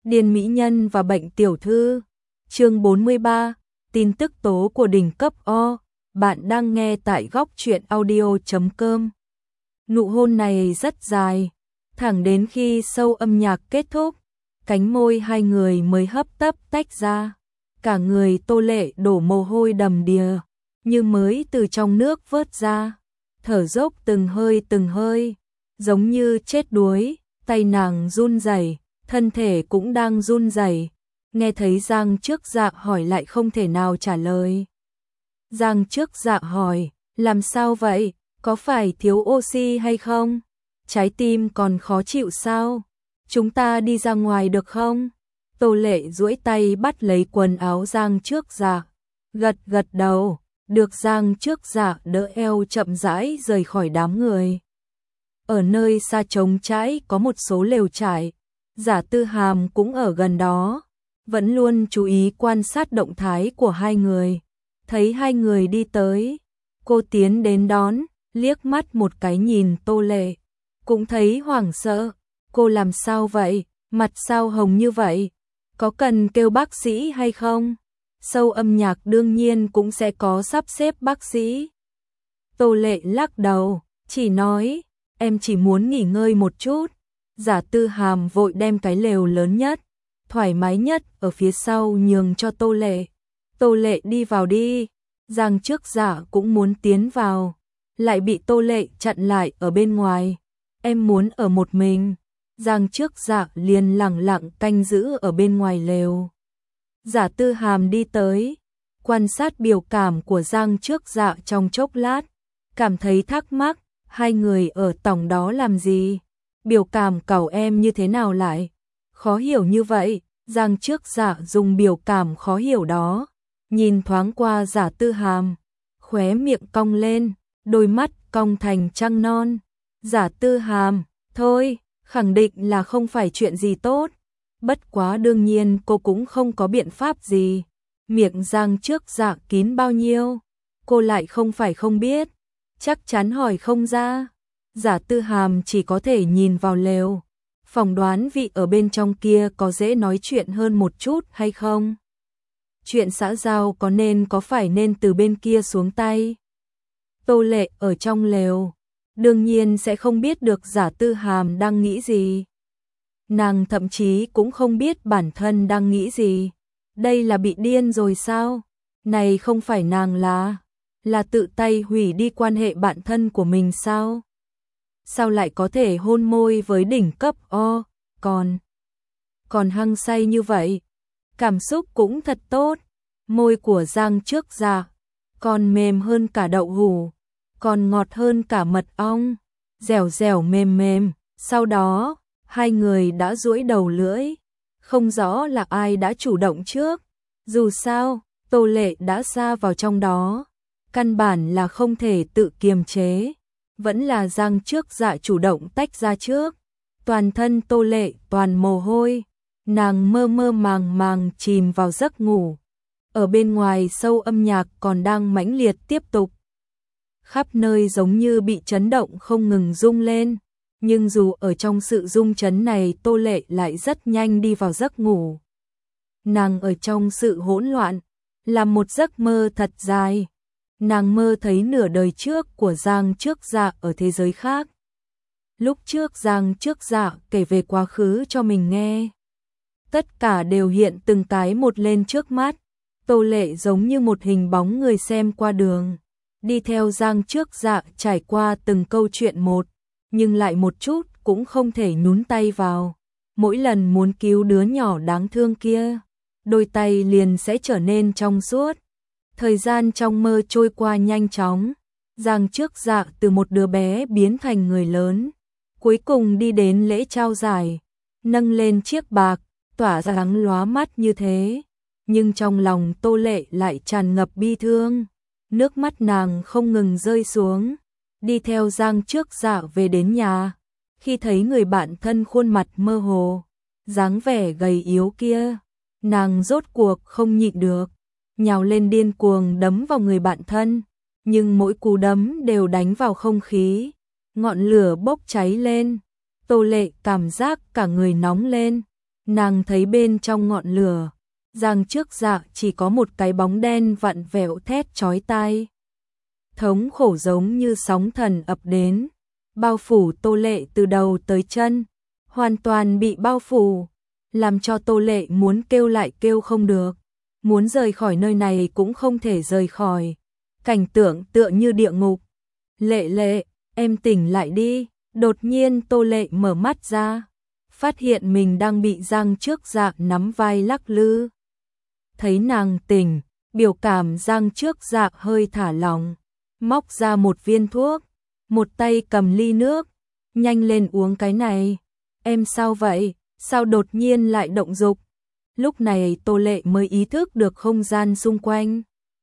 Điên mỹ nhân và bệnh tiểu thư. Chương 43, tin tức tố của đỉnh cấp O. Bạn đang nghe tại góc truyện audio.com. Nụ hôn này rất dài, thẳng đến khi show âm nhạc kết thúc, cánh môi hai người mới hấp tấp tách ra. Cả người Tô Lệ đổ mồ hôi đầm đìa, như mới từ trong nước vớt ra, thở dốc từng hơi, giống như chết đuối, tay nàng run rẩy, thân thể cũng đang run rẩy. Nghe thấy Giang Trước Dạ hỏi lại không thể nào trả lời. Giang Trước Dạ hỏi, làm sao vậy, có phải thiếu oxy hay không? Trái tim còn khó chịu sao? Chúng ta đi ra ngoài được không? Tô Lệ duỗi tay bắt lấy quần áo Giang Trước Dạ, gật đầu, được Giang Trước Dạ đỡ eo chậm rãi rời khỏi đám người. Ở nơi xa trống trải có một số lều trại, Giả Tư Hàm cũng ở gần đó, vẫn luôn chú ý quan sát động thái của hai người. Thấy hai người đi tới, cô tiến đến đón, liếc mắt một cái nhìn Tô Lệ, cũng thấy hoảng sợ. Cô làm sao vậy, mặt sao hồng như vậy, có cần kêu bác sĩ hay không? Show âm nhạc đương nhiên cũng sẽ có sắp xếp bác sĩ. Tô Lệ lắc đầu, chỉ nói, em chỉ muốn nghỉ ngơi một chút. Giả Tư Hàm vội đem cái lều lớn nhất, thoải mái nhất ở phía sau nhường cho Tô Lệ. Tô Lệ đi vào đi. Giang Trước Dạ cũng muốn tiến vào, lại bị Tô Lệ chặn lại ở bên ngoài. Em muốn ở một mình. Giang Trước Dạ liền lẳng lặng canh giữ ở bên ngoài lều. Giả Tư Hàm đi tới, quan sát biểu cảm của Giang Trước Dạ trong chốc lát, cảm thấy thắc mắc, hai người ở tổng đó làm gì? Biểu cảm cậu em như thế nào lại khó hiểu như vậy? Giang Trước Dạ dùng biểu cảm khó hiểu đó, nhìn thoáng qua Giả Tư Hàm, khóe miệng cong lên, đôi mắt cong thành trăng non. Giả Tư Hàm, thôi, khẳng định là không phải chuyện gì tốt. Bất quá đương nhiên cô cũng không có biện pháp gì. Miệng Giang Trước Dạ kín bao nhiêu, cô lại không phải không biết, chắc chắn hỏi không ra. Giả Tư Hàm chỉ có thể nhìn vào lều, phỏng đoán vị ở bên trong kia có dễ nói chuyện hơn một chút hay không. Chuyện xã giao có phải nên từ bên kia xuống tay. Tô Lệ ở trong lều, đương nhiên sẽ không biết được Giả Tư Hàm đang nghĩ gì. Nàng thậm chí cũng không biết bản thân đang nghĩ gì. Đây là bị điên rồi sao? Này không phải nàng là tự tay hủy đi quan hệ bạn thân của mình sao? Sao lại có thể hôn môi với đỉnh cấp O, còn hăng say như vậy? Cảm xúc cũng thật tốt. Môi của Giang Trước Dạ còn mềm hơn cả đậu hũ, còn ngọt hơn cả mật ong, dẻo dẻo mềm. Sau đó, hai người đã duỗi đầu lưỡi, không rõ là ai đã chủ động trước. Dù sao, Tô Lệ đã sa vào trong đó, căn bản là không thể tự kiềm chế. Vẫn là Giang Trước Dạ chủ động tách ra trước. Toàn thân Tô Lệ toàn mồ hôi, nàng mơ màng chìm vào giấc ngủ. Ở bên ngoài show âm nhạc còn đang mãnh liệt tiếp tục. Khắp nơi giống như bị chấn động không ngừng rung lên. Nhưng dù ở trong sự rung chấn này, Tô Lệ lại rất nhanh đi vào giấc ngủ. Nàng ở trong sự hỗn loạn, làm một giấc mơ thật dài. Nàng mơ thấy nửa đời trước của Giang Trước Dạ ở thế giới khác. Lúc trước Giang Trước Dạ kể về quá khứ cho mình nghe. Tất cả đều hiện từng cái một lên trước mắt. Tô Lệ giống như một hình bóng người xem qua đường, đi theo Giang Trước Dạ trải qua từng câu chuyện một, nhưng lại một chút cũng không thể nhúng tay vào. Mỗi lần muốn cứu đứa nhỏ đáng thương kia, đôi tay liền sẽ trở nên trong suốt. Thời gian trong mơ trôi qua nhanh chóng, Giang Trước Dạ từ một đứa bé biến thành người lớn, cuối cùng đi đến lễ trao giải, nâng lên chiếc bạc, tỏa ra sáng lóa mắt như thế. Nhưng trong lòng Tô Lệ lại tràn ngập bi thương, nước mắt nàng không ngừng rơi xuống. Đi theo Giang Trước Dạ về đến nhà, khi thấy người bạn thân khuôn mặt mơ hồ, dáng vẻ gầy yếu kia, nàng rốt cuộc không nhịn được, nhào lên điên cuồng đấm vào người bạn thân, nhưng mỗi cú đấm đều đánh vào không khí, ngọn lửa bốc cháy lên. Tô Lệ cảm giác cả người nóng lên, nàng thấy bên trong ngọn lửa, Giang Trước Dạ chỉ có một cái bóng đen vặn vẹo thét chói tai. Thống khổ giống như sóng thần ập đến, bao phủ Tô Lệ từ đầu tới chân, hoàn toàn bị bao phủ, làm cho Tô Lệ muốn kêu lại kêu không được, muốn rời khỏi nơi này cũng không thể rời khỏi. Cảnh tượng tựa như địa ngục. Lệ Lệ, em tỉnh lại đi. Đột nhiên Tô Lệ mở mắt ra, phát hiện mình đang bị Giang Trước Dạ nắm vai lắc lư. Thấy nàng tỉnh, biểu cảm Giang Trước Dạ hơi thả lỏng, móc ra một viên thuốc, một tay cầm ly nước, nhanh lên uống cái này. Em sao vậy? Sao đột nhiên lại động dục? Lúc này Tô Lệ mới ý thức được không gian xung quanh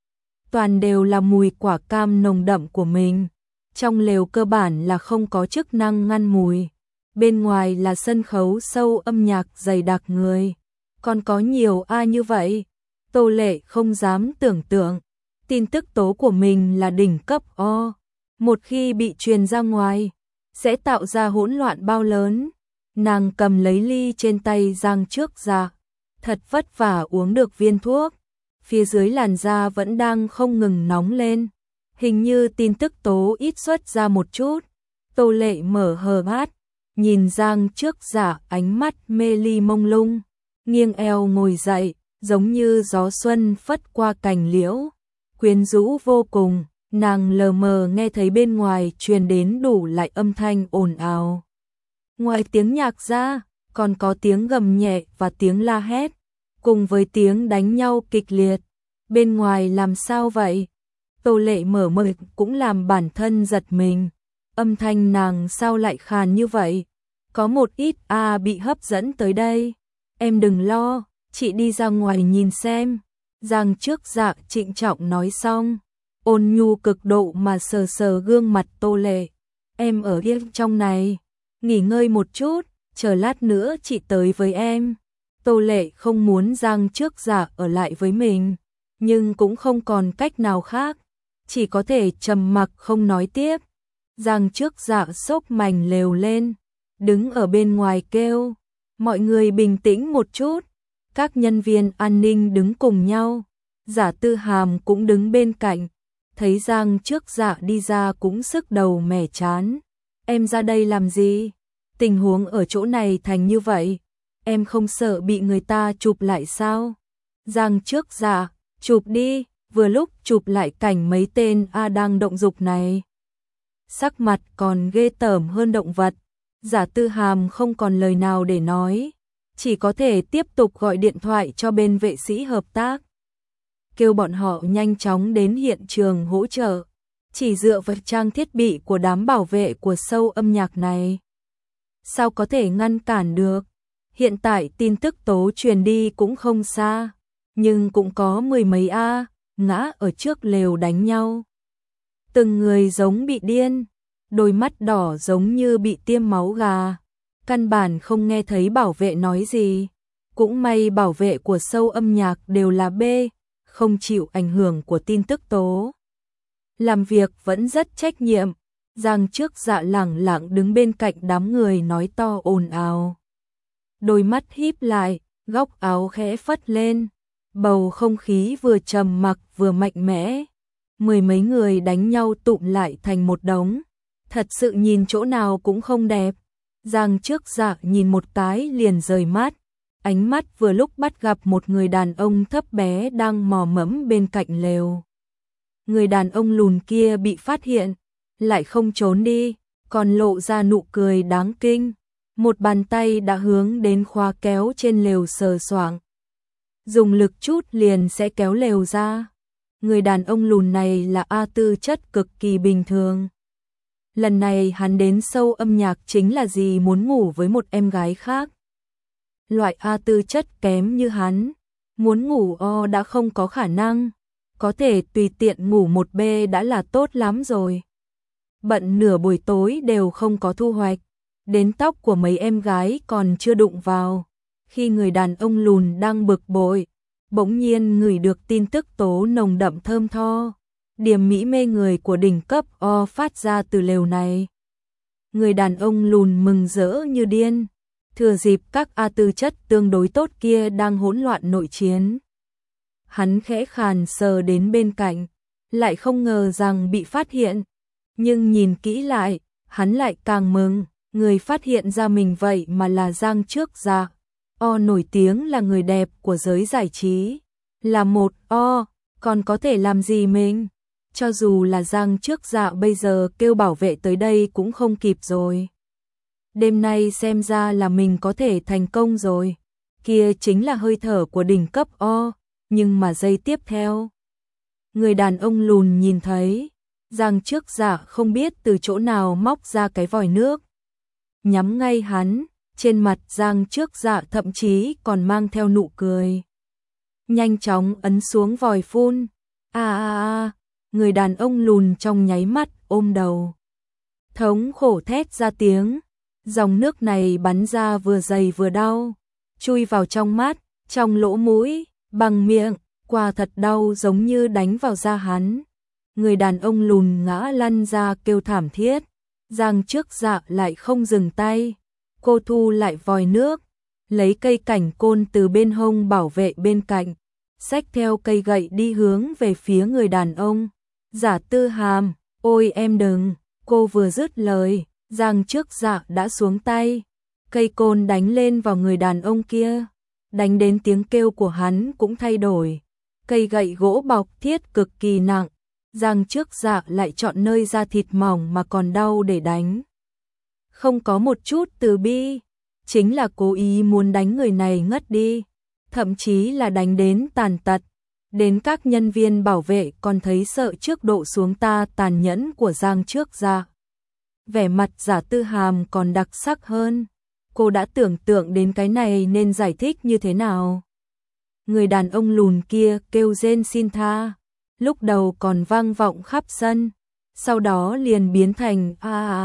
toàn đều là mùi quả cam nồng đậm của mình. Trong lều cơ bản là không có chức năng ngăn mùi. Bên ngoài là sân khấu show âm nhạc dày đặc người. Còn có nhiều như vậy. Tô Lệ không dám tưởng tượng. Tin tức tố của mình là đỉnh cấp O. Một khi bị truyền ra ngoài, sẽ tạo ra hỗn loạn bao lớn. Nàng cầm lấy ly trên tay Giang Trước Dạ, thật vất vả uống được viên thuốc. Phía dưới làn da vẫn đang không ngừng nóng lên. Hình như tin tức tố ít xuất ra một chút. Tô Lệ mở hờ mắt, nhìn Giang Trước Dạ ánh mắt mê ly mông lung, nghiêng eo ngồi dậy, giống như gió xuân phất qua cành liễu, quyến rũ vô cùng. Nàng lờ mờ nghe thấy bên ngoài truyền đến đủ lại âm thanh ồn ào. Ngoài tiếng nhạc ra, còn có tiếng gầm nhẹ và tiếng la hét, cùng với tiếng đánh nhau kịch liệt. Bên ngoài làm sao vậy? Tô Lệ mở miệng cũng làm bản thân giật mình. Âm thanh nàng sao lại khàn như vậy? Có một ít bị hấp dẫn tới đây. Em đừng lo, chị đi ra ngoài nhìn xem. Giang Trước Dạ trịnh trọng nói xong, ôn nhu cực độ mà sờ sờ gương mặt Tô Lệ. Em ở yên trong này, nghỉ ngơi một chút, chờ lát nữa chị tới với em. Tô Lệ không muốn Giang Trước Dạ ở lại với mình, nhưng cũng không còn cách nào khác, chỉ có thể trầm mặc không nói tiếp. Giang Trước Dạ xốc mành lều lên, đứng ở bên ngoài kêu, mọi người bình tĩnh một chút. Các nhân viên an ninh đứng cùng nhau, Giả Tư Hàm cũng đứng bên cạnh, thấy Giang Trước Dạ đi ra cũng sức đầu mẻ chán. Em ra đây làm gì? Tình huống ở chỗ này thành như vậy, em không sợ bị người ta chụp lại sao? Giang Trước Dạ, chụp đi, vừa lúc chụp lại cảnh mấy tên đang động dục này. Sắc mặt còn ghê tởm hơn động vật. Giả Tư Hàm không còn lời nào để nói, chỉ có thể tiếp tục gọi điện thoại cho bên vệ sĩ hợp tác, kêu bọn họ nhanh chóng đến hiện trường hỗ trợ. Chỉ dựa vào trang thiết bị của đám bảo vệ của show âm nhạc này, sao có thể ngăn cản được? Hiện tại tin tức tố truyền đi cũng không xa, nhưng cũng có mười mấy ngã ở trước lều đánh nhau. Từng người giống bị điên, đôi mắt đỏ giống như bị tiêm máu gà, căn bản không nghe thấy bảo vệ nói gì. Cũng may bảo vệ của show âm nhạc đều là B, không chịu ảnh hưởng của tin tức tố. Làm việc vẫn rất trách nhiệm. Giang Trước Dạ lẳng lặng đứng bên cạnh đám người nói to ồn ào. Đôi mắt híp lại, góc áo khẽ phất lên. Bầu không khí vừa trầm mặc vừa mạnh mẽ. Mười mấy người đánh nhau tụm lại thành một đống. Thật sự nhìn chỗ nào cũng không đẹp. Giang Trước Dạ nhìn một cái liền rời mắt. Ánh mắt vừa lúc bắt gặp một người đàn ông thấp bé đang mò mẫm bên cạnh lều. Người đàn ông lùn kia bị phát hiện, lại không trốn đi, còn lộ ra nụ cười đáng kinh. Một bàn tay đã hướng đến khóa kéo trên lều sờ soạng. Dùng lực chút liền sẽ kéo lều ra. Người đàn ông lùn này là tư chất cực kỳ bình thường. Lần này hắn đến show âm nhạc chính là gì muốn ngủ với một em gái khác. Loại tư chất kém như hắn, muốn ngủ đã không có khả năng, có thể tùy tiện ngủ một B đã là tốt lắm rồi. Bận nửa buổi tối đều không có thu hoạch, đến tóc của mấy em gái còn chưa đụng vào. Khi người đàn ông lùn đang bực bội, bỗng nhiên ngửi được tin tức tố nồng đậm thơm tho, điểm mỹ mê người của đỉnh cấp O phát ra từ lều này. Người đàn ông lùn mừng rỡ như điên, thừa dịp các tư chất tương đối tốt kia đang hỗn loạn nội chiến. Hắn khẽ khàn sờ đến bên cạnh, lại không ngờ rằng bị phát hiện, nhưng nhìn kỹ lại, hắn lại càng mừng, người phát hiện ra mình vậy mà là Giang Trước Dạ. Nổi tiếng là người đẹp của giới giải trí, là một còn có thể làm gì mình? Cho dù là Giang Trước Dạ bây giờ kêu bảo vệ tới đây cũng không kịp rồi. Đêm nay xem ra là mình có thể thành công rồi. Kia chính là hơi thở của đỉnh cấp nhưng mà giây tiếp theo, người đàn ông lùn nhìn thấy, Giang Trước Dạ không biết từ chỗ nào móc ra cái vòi nước, nhắm ngay hắn, trên mặt Giang Trước Dạ thậm chí còn mang theo nụ cười. Nhanh chóng ấn xuống vòi phun. Người đàn ông lùn trong nháy mắt ôm đầu, thống khổ thét ra tiếng. Dòng nước này bắn ra vừa dày vừa đau, chui vào trong mắt, trong lỗ mũi, bằng miệng, quả thật đau giống như đánh vào da hắn. Người đàn ông lùn ngã lăn ra kêu thảm thiết. Giang Trước Dạ lại không dừng tay, cô thu lại vòi nước, lấy cây cảnh côn từ bên hông bảo vệ bên cạnh, xách theo cây gậy đi hướng về phía người đàn ông. Giả Tư Hàm, ôi em đừng, cô vừa dứt lời, Giang Trước Dạ đã xuống tay, cây côn đánh lên vào người đàn ông kia, đánh đến tiếng kêu của hắn cũng thay đổi. Cây gậy gỗ bọc thiết cực kỳ nặng, Giang Trước Dạ lại chọn nơi da thịt mỏng mà còn đau để đánh. Không có một chút từ bi, chính là cố ý muốn đánh người này ngất đi, thậm chí là đánh đến tàn tật. Đến các nhân viên bảo vệ còn thấy sợ trước độ xuống ta tàn nhẫn của Giang Trước Dạ. Vẻ mặt Giả Tư Hàm còn đặc sắc hơn, cô đã tưởng tượng đến cái này nên giải thích như thế nào. Người đàn ông lùn kia kêu rên xin tha, lúc đầu còn vang vọng khắp sân, sau đó liền biến thành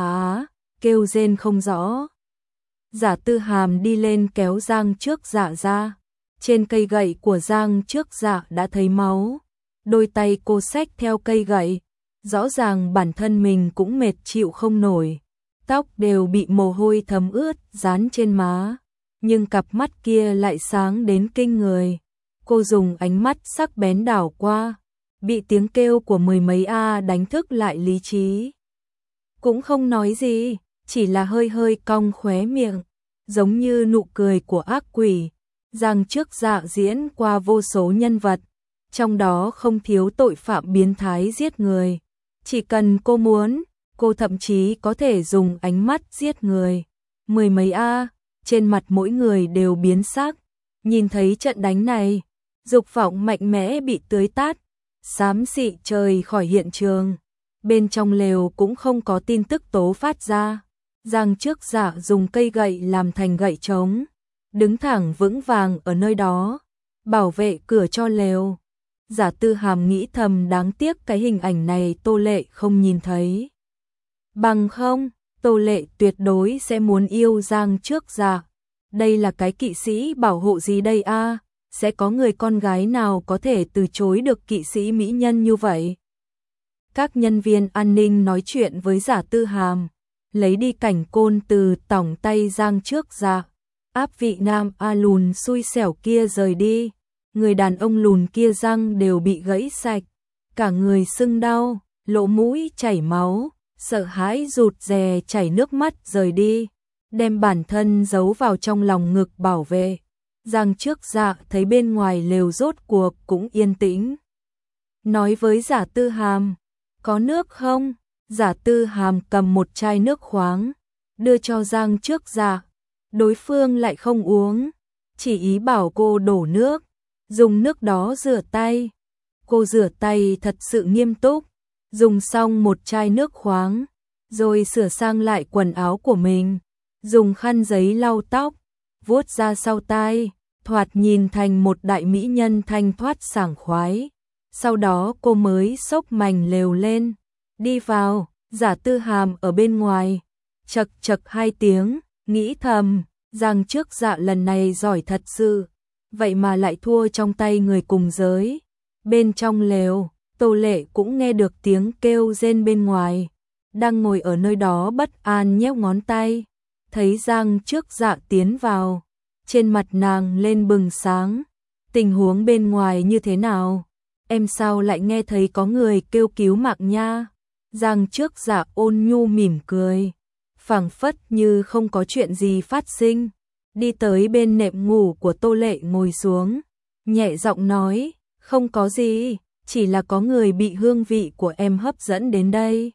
kêu rên không rõ. Giả Tư Hàm đi lên kéo Giang Trước Dạ ra, trên cây gậy của Giang Trước Dạ đã thấy máu, đôi tay cô xách theo cây gậy, rõ ràng bản thân mình cũng mệt chịu không nổi, tóc đều bị mồ hôi thấm ướt dán trên má, nhưng cặp mắt kia lại sáng đến kinh người. Cô dùng ánh mắt sắc bén đảo qua, bị tiếng kêu của mười mấy đánh thức lại lý trí. Cũng không nói gì, chỉ là hơi hơi cong khóe miệng, giống như nụ cười của ác quỷ. Giang Trước Dạ diễn qua vô số nhân vật, trong đó không thiếu tội phạm biến thái giết người. Chỉ cần cô muốn, cô thậm chí có thể dùng ánh mắt giết người. Mười mấy trên mặt mỗi người đều biến sắc. Nhìn thấy trận đánh này, dục vọng mạnh mẽ bị tưới tát, xám xị trời khỏi hiện trường. Bên trong lều cũng không có tin tức tố phát ra. Giang Trước Dạ dùng cây gậy làm thành gậy trống, đứng thẳng vững vàng ở nơi đó, bảo vệ cửa cho lều. Giả Tư Hàm nghĩ thầm đáng tiếc cái hình ảnh này Tô Lệ không nhìn thấy. Bằng không, Tô Lệ tuyệt đối sẽ muốn yêu Giang Trước Dạ. Đây là cái kỵ sĩ bảo hộ gì đây sẽ có người con gái nào có thể từ chối được kỵ sĩ mỹ nhân như vậy. Các nhân viên an ninh nói chuyện với Giả Tư Hàm, lấy đi cảnh côn từ tỏng tay Giang Trước Dạ, áp vị nam lùn xui xẻo kia rời đi. Người đàn ông lùn kia răng đều bị gãy sạch, cả người sưng đau, lỗ mũi chảy máu, sợ hãi rụt rè chảy nước mắt rời đi, đem bản thân giấu vào trong lòng ngực bảo vệ. Giang Trước Dạ thấy bên ngoài lều rốt cuộc cũng yên tĩnh, nói với Giả Tư Hàm, có nước không? Giả Tư Hàm cầm một chai nước khoáng, đưa cho Giang Trước Dạ, đối phương lại không uống, chỉ ý bảo cô đổ nước, dùng nước đó rửa tay. Cô rửa tay thật sự nghiêm túc, dùng xong một chai nước khoáng, rồi sửa sang lại quần áo của mình, dùng khăn giấy lau tóc, vuốt ra sau tai, thoạt nhìn thành một đại mỹ nhân thanh thoát sảng khoái. Sau đó cô mới xốc mành lều lên, đi vào. Giả Tư Hàm ở bên ngoài, chật chật hai tiếng, nghĩ thầm, Giang Trước Dạ lần này giỏi thật sự, vậy mà lại thua trong tay người cùng giới. Bên trong lều, Tô Lệ cũng nghe được tiếng kêu rên bên ngoài, đang ngồi ở nơi đó bất an nhéo ngón tay. thấy Giang Trước Dạ tiến vào, trên mặt nàng lên bừng sáng. Tình huống bên ngoài như thế nào? Em sao lại nghe thấy có người kêu cứu mạng nha? Giang Trước Dạ ôn nhu mỉm cười, phảng phất như không có chuyện gì phát sinh, đi tới bên nệm ngủ của Tô Lệ ngồi xuống, nhẹ giọng nói, không có gì, chỉ là có người bị hương vị của em hấp dẫn đến đây.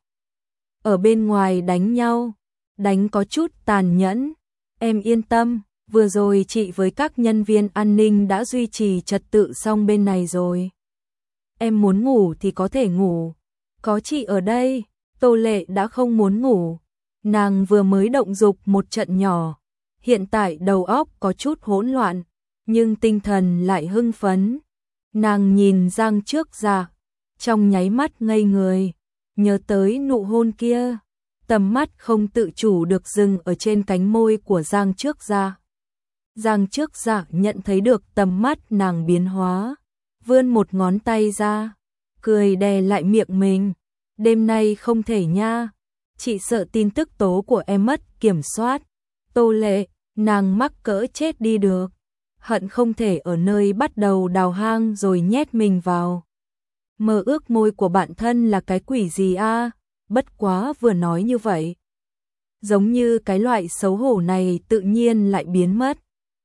Ở bên ngoài đánh nhau, đánh có chút tàn nhẫn, em yên tâm, vừa rồi chị với các nhân viên an ninh đã duy trì trật tự xong bên này rồi. Em muốn ngủ thì có thể ngủ, có chị ở đây. Tô Lệ đã không muốn ngủ, nàng vừa mới động dục một trận nhỏ, hiện tại đầu óc có chút hỗn loạn, nhưng tinh thần lại hưng phấn. Nàng nhìn Giang Trước Dạ, trong nháy mắt ngây người, nhớ tới nụ hôn kia, tầm mắt không tự chủ được dừng ở trên cánh môi của Giang Trước Dạ. Giang Trước Dạ nhận thấy được tầm mắt nàng biến hóa, vươn một ngón tay ra, cười đè lại miệng mình. Đêm nay không thể nha, chị sợ tin tức tố của em mất kiểm soát. Tô Lệ, nàng mắc cỡ chết đi được, hận không thể ở nơi bắt đầu đào hang rồi nhét mình vào. Mơ ước môi của bạn thân là cái quỷ gì a? Bất quá vừa nói như vậy, giống như cái loại xấu hổ này tự nhiên lại biến mất.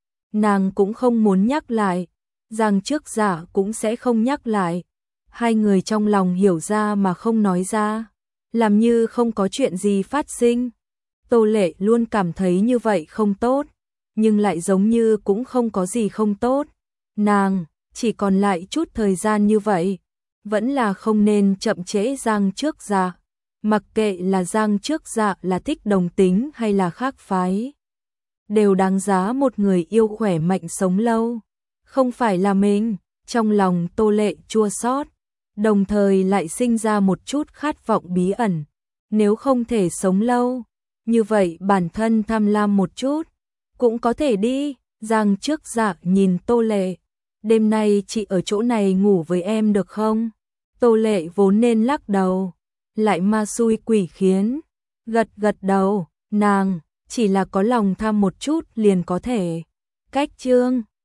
Nàng cũng không muốn nhắc lại, Giang Trước Dạ cũng sẽ không nhắc lại. Hai người trong lòng hiểu ra mà không nói ra, làm như không có chuyện gì phát sinh. Tô Lệ luôn cảm thấy như vậy không tốt, nhưng lại giống như cũng không có gì không tốt. Nàng chỉ còn lại chút thời gian như vậy, vẫn là không nên chậm trễ Giang Trước Dạ. Mặc kệ là Giang Trước Dạ là thích đồng tính hay là khác phái, đều đáng giá một người yêu khỏe mạnh sống lâu, không phải là mình. Trong lòng Tô Lệ chua xót, đồng thời lại sinh ra một chút khát vọng bí ẩn. Nếu không thể sống lâu, như vậy bản thân tham lam một chút, cũng có thể đi. Giang Trước Dạ nhìn Tô Lệ, đêm nay chị ở chỗ này ngủ với em được không? Tô Lệ vốn nên lắc đầu, lại ma xui quỷ khiến, gật gật đầu, nàng chỉ là có lòng tham một chút liền có thể. Cách chương